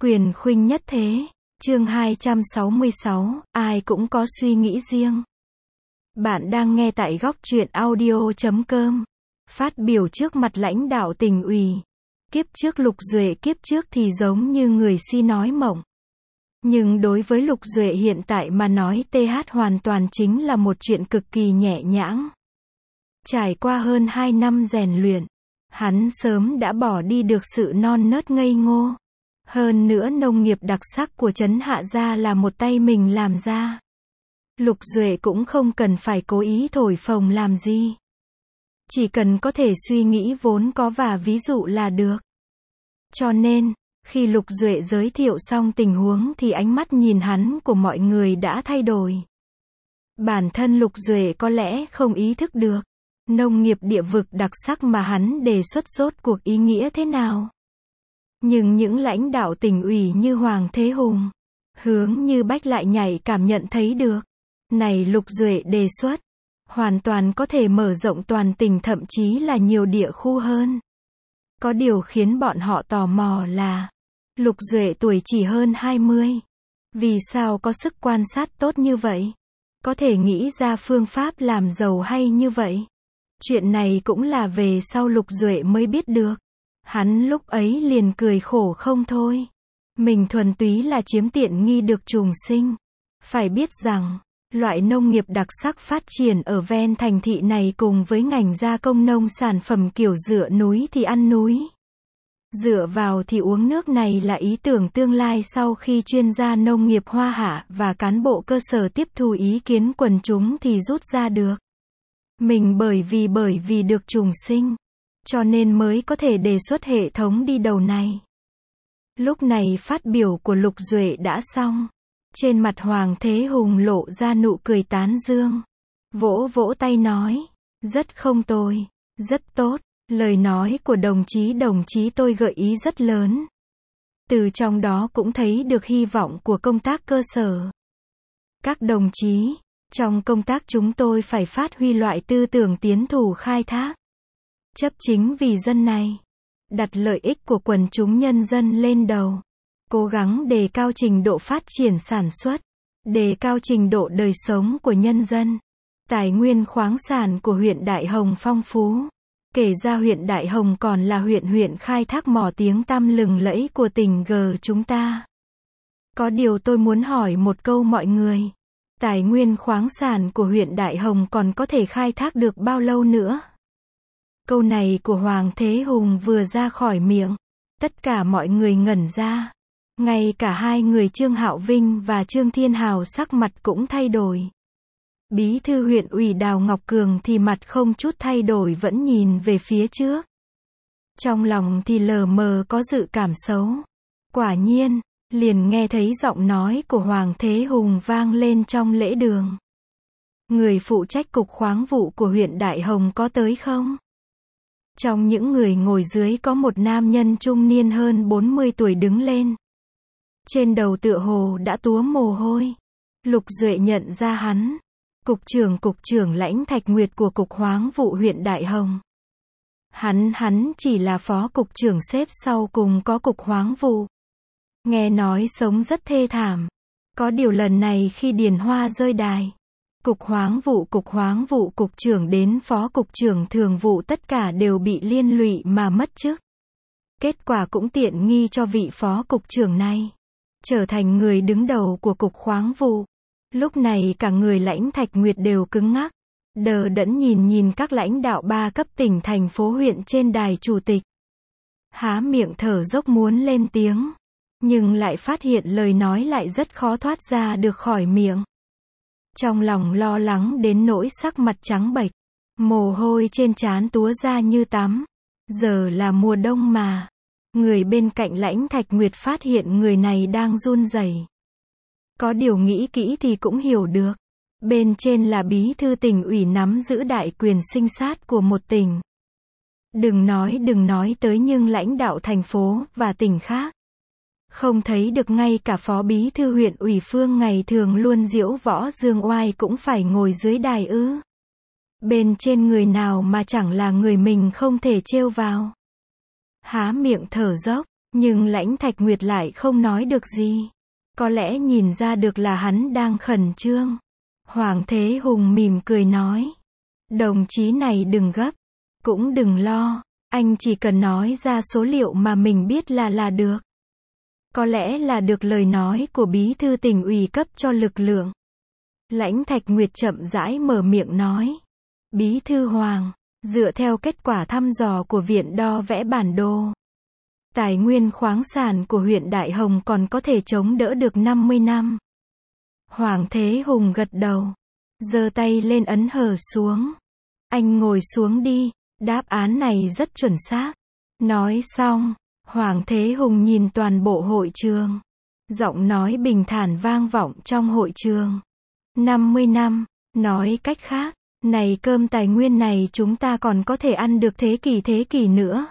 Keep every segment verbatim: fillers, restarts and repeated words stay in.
Quyền khuynh nhất thế. Chương hai trăm sáu mươi sáu, ai cũng có suy nghĩ riêng. Bạn đang nghe tại góc truyện audio chấm com. Phát biểu trước mặt lãnh đạo tỉnh ủy. Kiếp trước Lục Duệ kiếp trước thì giống như người si nói mộng. Nhưng đối với Lục Duệ hiện tại mà nói th hoàn toàn chính là một chuyện cực kỳ nhẹ nhõm. Trải qua hơn hai năm rèn luyện, hắn sớm đã bỏ đi được sự non nớt ngây ngô. Hơn nữa nông nghiệp đặc sắc của trấn Hạ Gia là một tay mình làm ra. Lục Duệ cũng không cần phải cố ý thổi phồng làm gì. Chỉ cần có thể suy nghĩ vốn có và ví dụ là được. Cho nên, khi Lục Duệ giới thiệu xong tình huống thì ánh mắt nhìn hắn của mọi người đã thay đổi. Bản thân Lục Duệ có lẽ không ý thức được, nông nghiệp địa vực đặc sắc mà hắn đề xuất rốt cuộc ý nghĩa thế nào. Nhưng những lãnh đạo tỉnh ủy như Hoàng Thế Hùng, Hướng Như Bách lại nhạy cảm nhận thấy được. Này Lục Duệ đề xuất, hoàn toàn có thể mở rộng toàn tỉnh thậm chí là nhiều địa khu hơn. Có điều khiến bọn họ tò mò là, Lục Duệ tuổi chỉ hơn hai mươi. Vì sao có sức quan sát tốt như vậy? Có thể nghĩ ra phương pháp làm giàu hay như vậy? Chuyện này cũng là về sau Lục Duệ mới biết được. Hắn lúc ấy liền cười khổ không thôi. Mình thuần túy là chiếm tiện nghi được trùng sinh. Phải biết rằng, loại nông nghiệp đặc sắc phát triển ở ven thành thị này cùng với ngành gia công nông sản phẩm kiểu dựa núi thì ăn núi, dựa vào thì uống nước này là ý tưởng tương lai sau khi chuyên gia nông nghiệp Hoa Hạ và cán bộ cơ sở tiếp thu ý kiến quần chúng thì rút ra được. Mình bởi vì bởi vì được trùng sinh, cho nên mới có thể đề xuất hệ thống đi đầu này. Lúc này phát biểu của Lục Duệ đã xong. Trên mặt Hoàng Thế Hùng lộ ra nụ cười tán dương. Vỗ vỗ tay nói, rất không tồi, rất tốt. Lời nói của đồng chí đồng chí tôi gợi ý rất lớn. Từ trong đó cũng thấy được hy vọng của công tác cơ sở. Các đồng chí, trong công tác chúng tôi phải phát huy loại tư tưởng tiến thủ khai thác, chấp chính vì dân này, đặt lợi ích của quần chúng nhân dân lên đầu, cố gắng đề cao trình độ phát triển sản xuất, đề cao trình độ đời sống của nhân dân. Tài nguyên khoáng sản của huyện Đại Hồng phong phú. Kể ra huyện Đại Hồng còn là huyện huyện khai thác mỏ tiếng tăm lừng lẫy của tỉnh G chúng ta. Có điều tôi muốn hỏi một câu mọi người. Tài nguyên khoáng sản của huyện Đại Hồng còn có thể khai thác được bao lâu nữa? Câu này của Hoàng Thế Hùng vừa ra khỏi miệng, tất cả mọi người ngẩn ra. Ngay cả hai người Trương Hạo Vinh và Trương Thiên Hào sắc mặt cũng thay đổi. Bí thư huyện ủy Đào Ngọc Cường thì mặt không chút thay đổi vẫn nhìn về phía trước. Trong lòng thì lờ mờ có dự cảm xấu. Quả nhiên, liền nghe thấy giọng nói của Hoàng Thế Hùng vang lên trong lễ đường. Người phụ trách cục khoáng vụ của huyện Đại Hồng có tới không? Trong những người ngồi dưới có một nam nhân trung niên hơn bốn mươi tuổi đứng lên. Trên đầu tựa hồ đã túa mồ hôi. Lục Duệ nhận ra hắn. Cục trưởng Cục trưởng Lãnh Thạch Nguyệt của Cục Khoáng vụ huyện Đại Hồng. Hắn hắn chỉ là phó cục trưởng xếp sau cùng có Cục Khoáng vụ. Nghe nói sống rất thê thảm. Có điều lần này khi Điền Hoa rơi đài, Cục Khoáng vụ Cục Khoáng vụ Cục trưởng đến phó Cục trưởng Thường vụ tất cả đều bị liên lụy mà mất chức. Kết quả cũng tiện nghi cho vị phó cục trưởng này, trở thành người đứng đầu của Cục Khoáng vụ. Lúc này cả người Lãnh Thạch Nguyệt đều cứng ngắc, đờ đẫn nhìn nhìn các lãnh đạo ba cấp tỉnh thành phố huyện trên đài chủ tịch. Há miệng thở dốc muốn lên tiếng, nhưng lại phát hiện lời nói lại rất khó thoát ra được khỏi miệng. Trong lòng lo lắng đến nỗi sắc mặt trắng bệch, mồ hôi trên trán túa ra như tắm. Giờ là mùa đông mà. Người bên cạnh Lãnh Thạch Nguyệt phát hiện người này đang run rẩy. Có điều nghĩ kỹ thì cũng hiểu được. Bên trên là bí thư tỉnh ủy nắm giữ đại quyền sinh sát của một tỉnh. Đừng nói đừng nói tới nhưng lãnh đạo thành phố và tỉnh khác. Không thấy được ngay cả phó bí thư huyện ủy Phương ngày thường luôn diễu võ dương oai cũng phải ngồi dưới đài ư? Bên trên người nào mà chẳng là người mình không thể trêu vào. Há miệng thở dốc, Nhưng Lãnh Thạch Nguyệt lại không nói được gì. Có lẽ nhìn ra được là hắn đang khẩn trương. Hoàng Thế Hùng mỉm cười nói. Đồng chí này đừng gấp. Cũng đừng lo. Anh chỉ cần nói ra số liệu mà mình biết là là được. Có lẽ là được lời nói của bí thư tỉnh ủy cấp cho lực lượng. Lãnh Thạch Nguyệt chậm rãi mở miệng nói. Bí thư Hoàng, dựa theo kết quả thăm dò của Viện đo vẽ bản đồ, tài nguyên khoáng sản của huyện Đại Hồng còn có thể chống đỡ được năm mươi năm. Hoàng Thế Hùng gật đầu, giơ tay lên ấn hờ xuống. Anh ngồi xuống đi, đáp án này rất chuẩn xác. Nói xong, Hoàng Thế Hùng nhìn toàn bộ hội trường. Giọng nói bình thản vang vọng trong hội trường. năm mươi năm, nói cách khác, này cơm tài nguyên này chúng ta còn có thể ăn được thế kỷ thế kỷ nữa.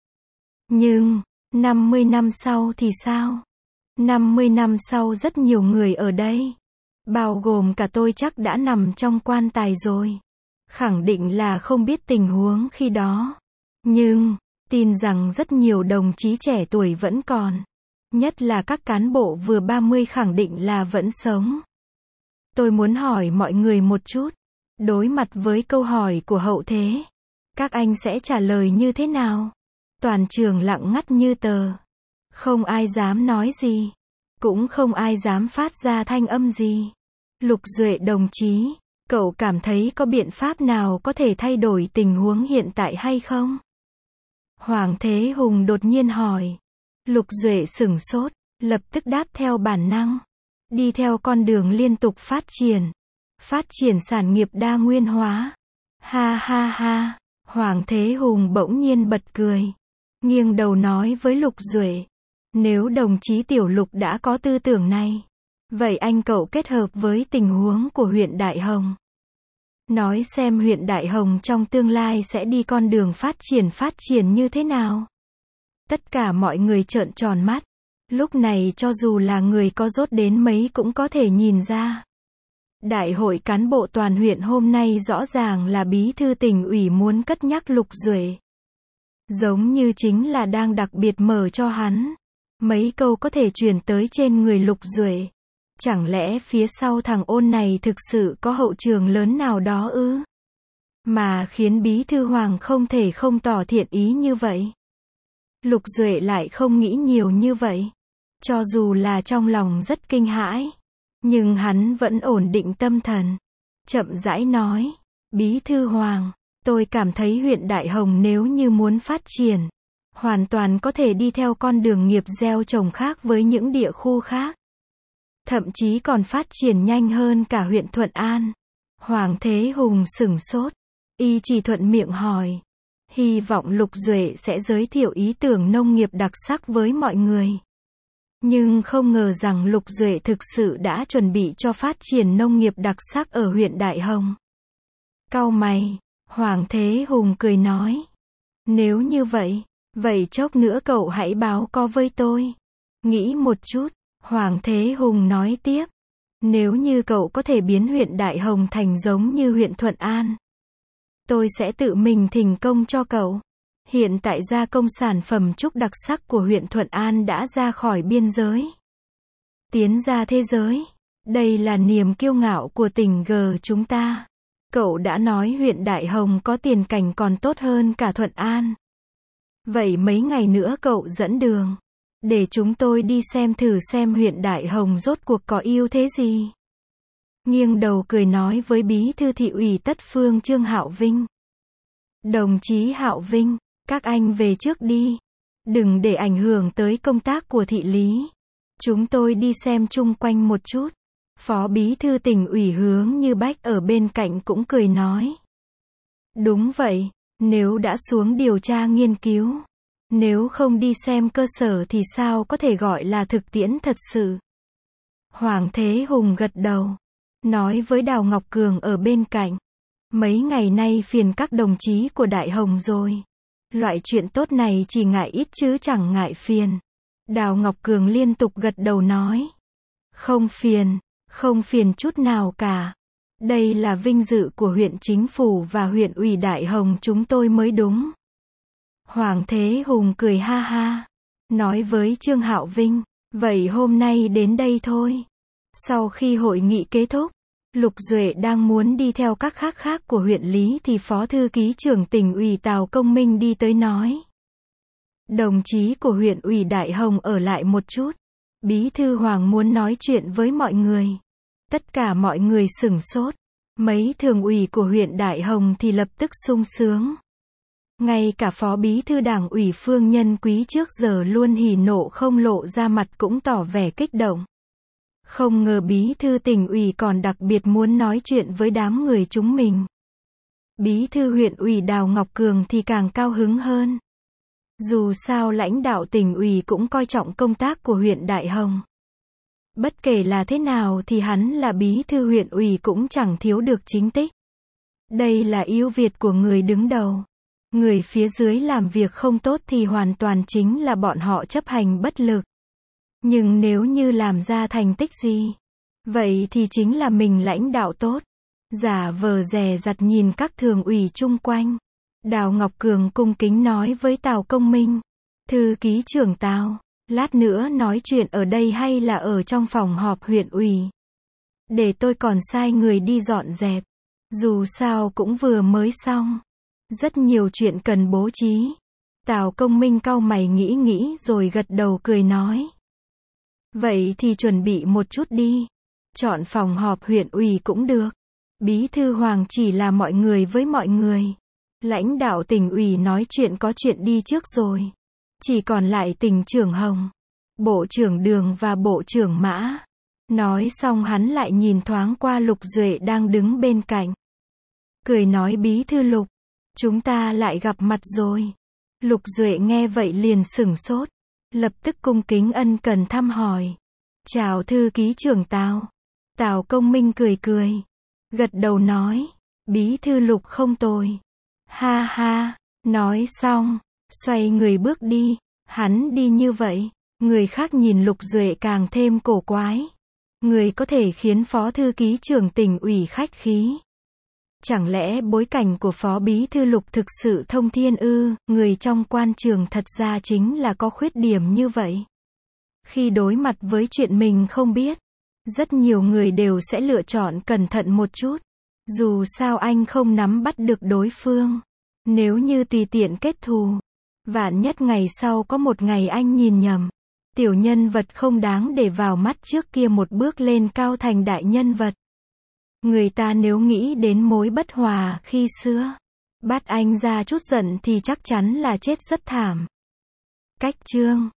Nhưng, năm mươi năm sau thì sao? năm mươi năm sau rất nhiều người ở đây, bao gồm cả tôi chắc đã nằm trong quan tài rồi. Khẳng định là không biết tình huống khi đó. Nhưng, tin rằng rất nhiều đồng chí trẻ tuổi vẫn còn. Nhất là các cán bộ vừa ba mươi khẳng định là vẫn sống. Tôi muốn hỏi mọi người một chút. Đối mặt với câu hỏi của hậu thế, các anh sẽ trả lời như thế nào? Toàn trường lặng ngắt như tờ. Không ai dám nói gì. Cũng không ai dám phát ra thanh âm gì. Lục Duệ đồng chí, cậu cảm thấy có biện pháp nào có thể thay đổi tình huống hiện tại hay không? Hoàng Thế Hùng đột nhiên hỏi. Lục Duệ sửng sốt, lập tức đáp theo bản năng. Đi theo con đường liên tục phát triển. Phát triển sản nghiệp đa nguyên hóa. Ha ha ha, Hoàng Thế Hùng bỗng nhiên bật cười. Nghiêng đầu nói với Lục Duệ. Nếu đồng chí Tiểu Lục đã có tư tưởng này, vậy anh cậu kết hợp với tình huống của huyện Đại Hồng. Nói xem huyện Đại Hồng trong tương lai sẽ đi con đường phát triển phát triển như thế nào. Tất cả mọi người trợn tròn mắt. Lúc này cho dù là người có dốt đến mấy cũng có thể nhìn ra. Đại hội cán bộ toàn huyện hôm nay rõ ràng là bí thư tỉnh ủy muốn cất nhắc Lục Duệ. Giống như chính là đang đặc biệt mở cho hắn. Mấy câu có thể truyền tới trên người Lục Duệ. Chẳng lẽ phía sau thằng ôn này thực sự có hậu trường lớn nào đó ư? Mà khiến bí thư Hoàng không thể không tỏ thiện ý như vậy. Lục Duệ lại không nghĩ nhiều như vậy. Cho dù là trong lòng rất kinh hãi, nhưng hắn vẫn ổn định tâm thần. Chậm rãi nói, bí thư Hoàng, tôi cảm thấy huyện Đại Hồng nếu như muốn phát triển, hoàn toàn có thể đi theo con đường nghiệp gieo trồng khác với những địa khu khác. Thậm chí còn phát triển nhanh hơn cả huyện Thuận An. Hoàng Thế Hùng sửng sốt. Y chỉ thuận miệng hỏi. Hy vọng Lục Duệ sẽ giới thiệu ý tưởng nông nghiệp đặc sắc với mọi người. Nhưng không ngờ rằng Lục Duệ thực sự đã chuẩn bị cho phát triển nông nghiệp đặc sắc ở huyện Đại Hồng. Cau mày, Hoàng Thế Hùng cười nói. Nếu như vậy, vậy chốc nữa cậu hãy báo co với tôi. Nghĩ một chút, Hoàng Thế Hùng nói tiếp. Nếu như cậu có thể biến huyện Đại Hồng thành giống như huyện Thuận An, tôi sẽ tự mình thỉnh công cho cậu. Hiện tại gia công sản phẩm trúc đặc sắc của huyện Thuận An đã ra khỏi biên giới, tiến ra thế giới. Đây là niềm kiêu ngạo của tỉnh G chúng ta. Cậu đã nói huyện Đại Hồng có tiền cảnh còn tốt hơn cả Thuận An. Vậy mấy ngày nữa cậu dẫn đường, để chúng tôi đi xem thử xem huyện Đại Hồng rốt cuộc có ưu thế gì. Nghiêng đầu cười nói với bí thư thị ủy Tất Phương Trương Hạo Vinh. Đồng chí Hạo Vinh, các anh về trước đi. Đừng để ảnh hưởng tới công tác của thị lý. Chúng tôi đi xem chung quanh một chút. Phó bí thư tỉnh ủy Hướng Như Bách ở bên cạnh cũng cười nói. Đúng vậy, nếu đã xuống điều tra nghiên cứu, nếu không đi xem cơ sở thì sao có thể gọi là thực tiễn thật sự. Hoàng Thế Hùng gật đầu, nói với Đào Ngọc Cường ở bên cạnh. Mấy ngày nay phiền các đồng chí của Đại Hồng rồi. Loại chuyện tốt này chỉ ngại ít chứ chẳng ngại phiền. Đào Ngọc Cường liên tục gật đầu nói. Không phiền, không phiền chút nào cả. Đây là vinh dự của huyện chính phủ và huyện ủy Đại Hồng chúng tôi mới đúng. Hoàng Thế Hùng cười ha ha. nói với Trương Hạo Vinh, vậy hôm nay đến đây thôi. Sau khi hội nghị kết thúc, Lục Duệ đang muốn đi theo các khác khác của huyện Lý thì Phó Thư ký trưởng tỉnh ủy Tào Công Minh đi tới nói. Đồng chí của huyện ủy Đại Hồng ở lại một chút. Bí thư Hoàng muốn nói chuyện với mọi người. Tất cả mọi người sửng sốt. Mấy thường ủy của huyện Đại Hồng thì lập tức sung sướng. Ngay cả Phó Bí thư Đảng ủy Phương Nhân Quý trước giờ luôn hỉ nộ không lộ ra mặt cũng tỏ vẻ kích động. Không ngờ Bí thư tỉnh ủy còn đặc biệt muốn nói chuyện với đám người chúng mình. Bí thư huyện ủy Đào Ngọc Cường thì càng cao hứng hơn. Dù sao lãnh đạo tỉnh ủy cũng coi trọng công tác của huyện Đại Hồng. Bất kể là thế nào thì hắn là bí thư huyện ủy cũng chẳng thiếu được chính tích. Đây là ưu việt của người đứng đầu. Người phía dưới làm việc không tốt thì hoàn toàn chính là bọn họ chấp hành bất lực. Nhưng nếu như làm ra thành tích gì, vậy thì chính là mình lãnh đạo tốt. Giả vờ dè dặt nhìn các thường ủy chung quanh. Đào Ngọc Cường cung kính nói với Tào Công Minh. Thư ký trưởng Tào, lát nữa nói chuyện ở đây hay là ở trong phòng họp huyện ủy? Để tôi còn sai người đi dọn dẹp. Dù sao cũng vừa mới xong. Rất nhiều chuyện cần bố trí. Tào Công Minh cau mày nghĩ nghĩ rồi gật đầu cười nói. Vậy thì chuẩn bị một chút đi. Chọn phòng họp huyện ủy cũng được. Bí thư Hoàng chỉ là mọi người với mọi người. Lãnh đạo tỉnh ủy nói chuyện có chuyện đi trước rồi. Chỉ còn lại tỉnh trưởng Hồng, bộ trưởng Đường và bộ trưởng Mã. Nói xong hắn lại nhìn thoáng qua Lục Duệ đang đứng bên cạnh. Cười nói Bí thư Lục, chúng ta lại gặp mặt rồi. Lục Duệ nghe vậy liền sửng sốt. Lập tức cung kính ân cần thăm hỏi. Chào thư ký trưởng Tào. Tào Công Minh cười cười. Gật đầu nói. Bí thư Lục không tồi. Ha ha. Nói xong. Xoay người bước đi. Hắn đi như vậy. Người khác nhìn Lục Duệ càng thêm cổ quái. Người có thể khiến phó thư ký trưởng tỉnh ủy khách khí. Chẳng lẽ bối cảnh của phó bí thư Lục thực sự thông thiên ư? Người trong quan trường thật ra chính là có khuyết điểm như vậy. Khi đối mặt với chuyện mình không biết, rất nhiều người đều sẽ lựa chọn cẩn thận một chút. Dù sao anh không nắm bắt được đối phương. Nếu như tùy tiện kết thù, vạn nhất ngày sau có một ngày anh nhìn nhầm, tiểu nhân vật không đáng để vào mắt trước kia một bước lên cao thành đại nhân vật. Người ta nếu nghĩ đến mối bất hòa khi xưa, bắt anh ra chút giận thì chắc chắn là chết rất thảm. Cách chương